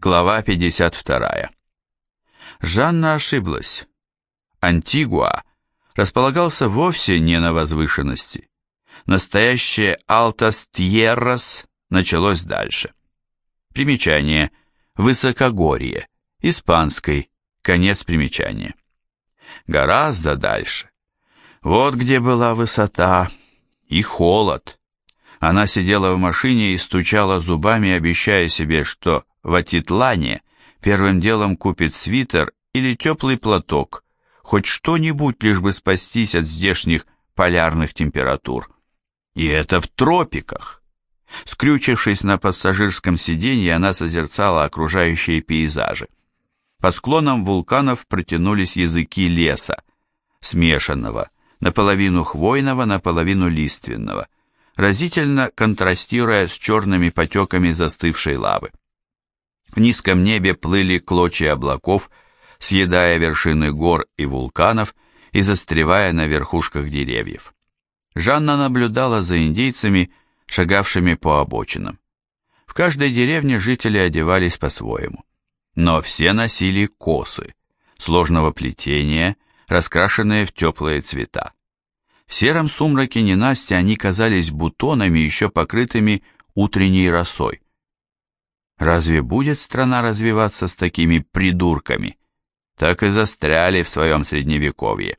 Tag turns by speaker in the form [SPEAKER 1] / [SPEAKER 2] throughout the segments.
[SPEAKER 1] Глава 52. Жанна ошиблась. Антигуа располагался вовсе не на возвышенности. Настоящее Алтас-Тьеррас началось дальше. Примечание. Высокогорье. Испанской. Конец примечания. Гораздо дальше. Вот где была высота и холод. Она сидела в машине и стучала зубами, обещая себе, что в Атитлане первым делом купит свитер или теплый платок, хоть что-нибудь, лишь бы спастись от здешних полярных температур. И это в тропиках. Скрючившись на пассажирском сиденье, она созерцала окружающие пейзажи. По склонам вулканов протянулись языки леса, смешанного, наполовину хвойного, наполовину лиственного, разительно контрастируя с черными потеками застывшей лавы. В низком небе плыли клочья облаков, съедая вершины гор и вулканов и застревая на верхушках деревьев. Жанна наблюдала за индейцами, шагавшими по обочинам. В каждой деревне жители одевались по-своему, но все носили косы, сложного плетения, раскрашенные в теплые цвета. В сером сумраке ненастья они казались бутонами, еще покрытыми утренней росой. Разве будет страна развиваться с такими придурками? Так и застряли в своем средневековье.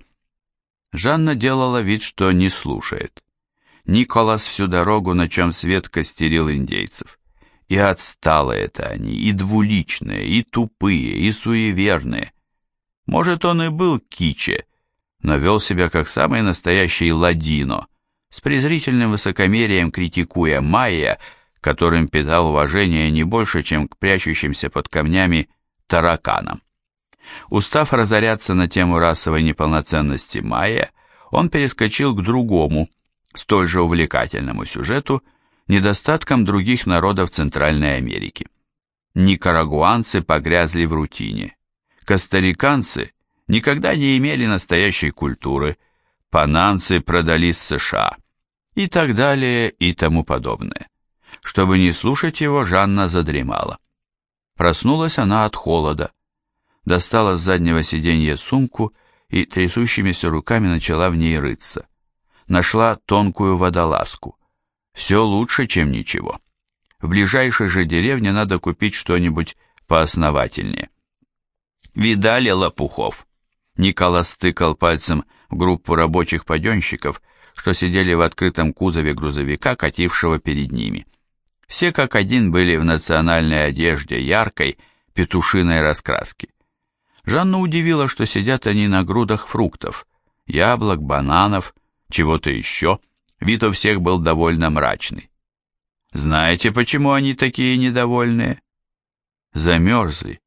[SPEAKER 1] Жанна делала вид, что не слушает. Николас всю дорогу, на чем свет, костерил индейцев. И отсталые-то они, и двуличные, и тупые, и суеверные. Может, он и был киче, но вел себя как самый настоящий ладино, с презрительным высокомерием критикуя майя, которым питал уважение не больше, чем к прячущимся под камнями тараканам. Устав разоряться на тему расовой неполноценности майя, он перескочил к другому, столь же увлекательному сюжету, недостаткам других народов Центральной Америки. Никарагуанцы погрязли в рутине. Костариканцы никогда не имели настоящей культуры, панамцы продались США и так далее и тому подобное. Чтобы не слушать его, Жанна задремала. Проснулась она от холода, достала с заднего сиденья сумку и трясущимися руками начала в ней рыться. Нашла тонкую водолазку. Все лучше, чем ничего. В ближайшей же деревне надо купить что-нибудь поосновательнее. Видали лопухов? Николас стыкал пальцем в группу рабочих паденщиков, что сидели в открытом кузове грузовика, катившего перед ними. Все как один были в национальной одежде яркой, петушиной раскраски. Жанну удивило, что сидят они на грудах фруктов, яблок, бананов, чего-то еще. Вид у всех был довольно мрачный. Знаете, почему они такие недовольные? Замерзли.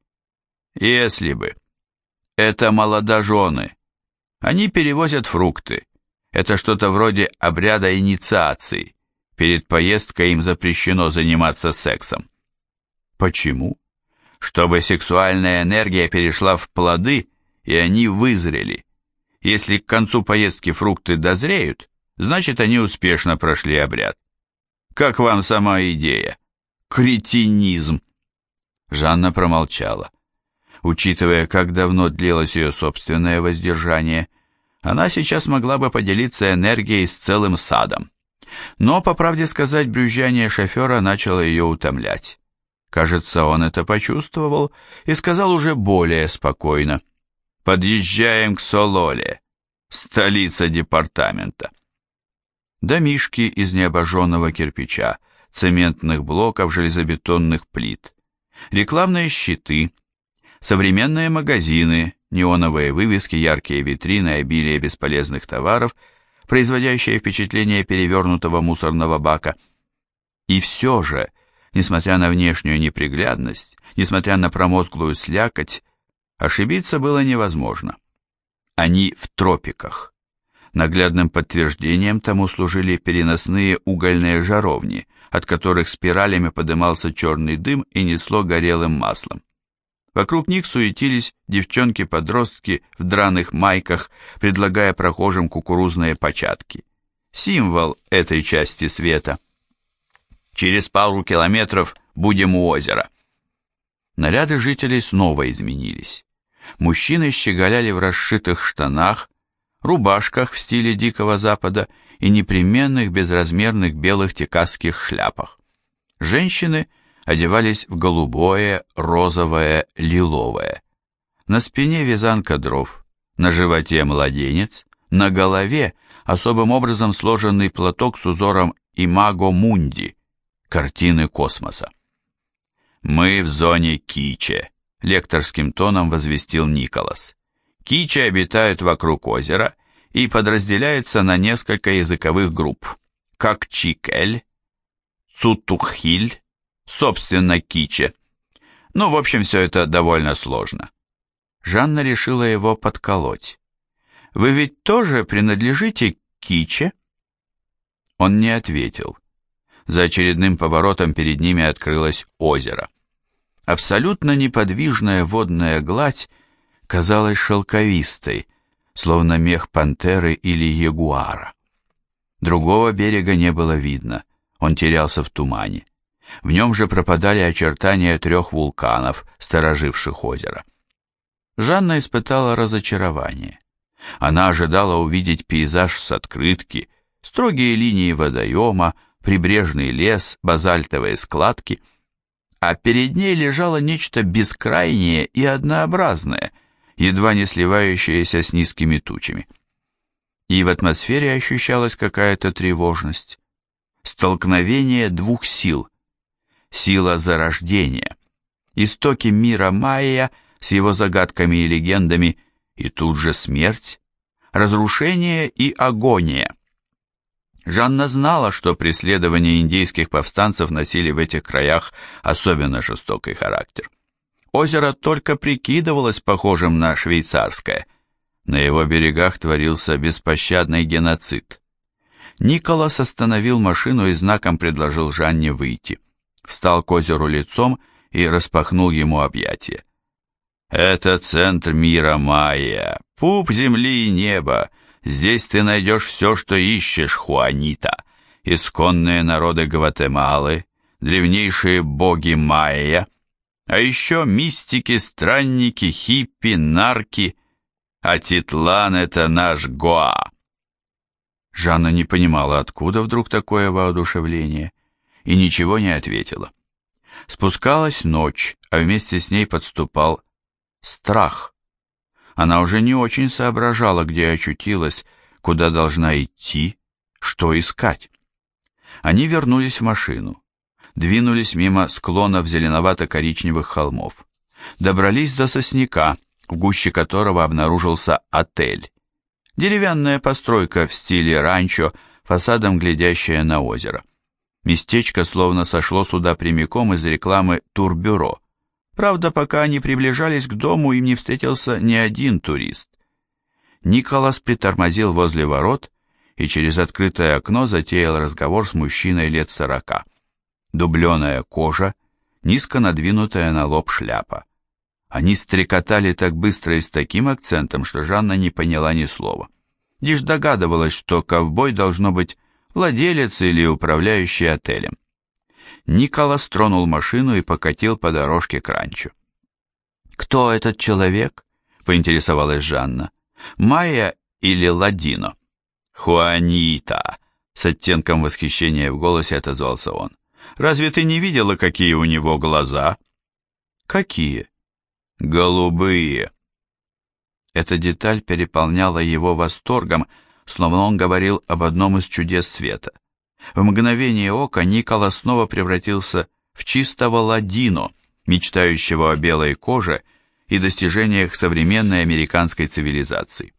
[SPEAKER 1] Если бы. Это молодожены. Они перевозят фрукты. Это что-то вроде обряда инициации. Перед поездкой им запрещено заниматься сексом. Почему? Чтобы сексуальная энергия перешла в плоды, и они вызрели. Если к концу поездки фрукты дозреют, значит, они успешно прошли обряд. Как вам сама идея? Кретинизм. Жанна промолчала. Учитывая, как давно длилось ее собственное воздержание, она сейчас могла бы поделиться энергией с целым садом. Но, по правде сказать, брюзжание шофера начало ее утомлять. Кажется, он это почувствовал и сказал уже более спокойно. «Подъезжаем к Сололе, столица департамента». Домишки из необожженного кирпича, цементных блоков, железобетонных плит, рекламные щиты, современные магазины, неоновые вывески, яркие витрины, обилие бесполезных товаров, производящее впечатление перевернутого мусорного бака. И все же, несмотря на внешнюю неприглядность, несмотря на промозглую слякоть, ошибиться было невозможно. Они в тропиках. Наглядным подтверждением тому служили переносные угольные жаровни, от которых спиралями подымался черный дым и несло горелым маслом. Вокруг них суетились девчонки-подростки в драных майках, предлагая прохожим кукурузные початки. Символ этой части света. Через пару километров будем у озера. наряды жителей снова изменились. Мужчины щеголяли в расшитых штанах, рубашках в стиле Дикого Запада и непременных безразмерных белых текасских шляпах. Женщины одевались в голубое, розовое, лиловое. На спине вязанка дров, на животе младенец, на голове особым образом сложенный платок с узором Имаго Мунди, картины космоса. «Мы в зоне Киче», — лекторским тоном возвестил Николас. «Киче обитают вокруг озера и подразделяются на несколько языковых групп, как Чикель, Цутухиль, собственно, Киче. Ну, в общем, все это довольно сложно». Жанна решила его подколоть. «Вы ведь тоже принадлежите к Киче?» Он не ответил. За очередным поворотом перед ними открылось озеро. Абсолютно неподвижная водная гладь казалась шелковистой, словно мех пантеры или ягуара. Другого берега не было видно, он терялся в тумане. В нем же пропадали очертания 3 вулканов, стороживших озеро. Жанна испытала разочарование. Она ожидала увидеть пейзаж с открытки, строгие линии водоема, прибрежный лес, базальтовые складки, а перед ней лежало нечто бескрайнее и однообразное, едва не сливающееся с низкими тучами. И в атмосфере ощущалась какая-то тревожность. Столкновение 2 сил. Сила зарождения, истоки мира майя с его загадками и легендами, и тут же смерть, разрушение и агония. Жанна знала, что преследования индейских повстанцев носили в этих краях особенно жестокий характер. Озеро только прикидывалось похожим на швейцарское. На его берегах творился беспощадный геноцид. Николас остановил машину и знаком предложил Жанне выйти. Встал к озеру лицом и распахнул ему объятия. «Это центр мира майя, пуп земли и неба. Здесь ты найдешь все, что ищешь, Хуанита. Исконные народы Гватемалы, древнейшие боги майя, а еще мистики, странники, хиппи, нарки. Атитлан — это наш Гоа». Жанна не понимала, откуда вдруг такое воодушевление, и ничего не ответила. Спускалась ночь, а вместе с ней подступал страх. Она уже не очень соображала, где очутилась, куда должна идти, что искать. Они вернулись в машину, двинулись мимо склонов зеленовато-коричневых холмов, добрались до сосняка, в гуще которого обнаружился отель. Деревянная постройка в стиле ранчо, фасадом глядящая на озеро. Местечко словно сошло сюда прямиком из рекламы турбюро. Правда, пока они приближались к дому, им не встретился ни один турист. Николас притормозил возле ворот и через открытое окно затеял разговор с мужчиной лет 40. Дубленая кожа, низко надвинутая на лоб шляпа. Они стрекотали так быстро и с таким акцентом, что Жанна не поняла ни слова. Лишь догадывалась, что ковбой должно быть владелец или управляющий отелем. Николас тронул машину и покатил по дорожке к ранчо. «Кто этот человек?» — поинтересовалась Жанна. «Майя или Ладино?» «Хуанита!» — с оттенком восхищения в голосе отозвался он. «Разве ты не видела, какие у него глаза?» «Какие?» «Голубые!» Эта деталь переполняла его восторгом, словно он говорил об одном из чудес света. В мгновение ока Николас снова превратился в чистого ладино, мечтающего о белой коже и достижениях современной американской цивилизации.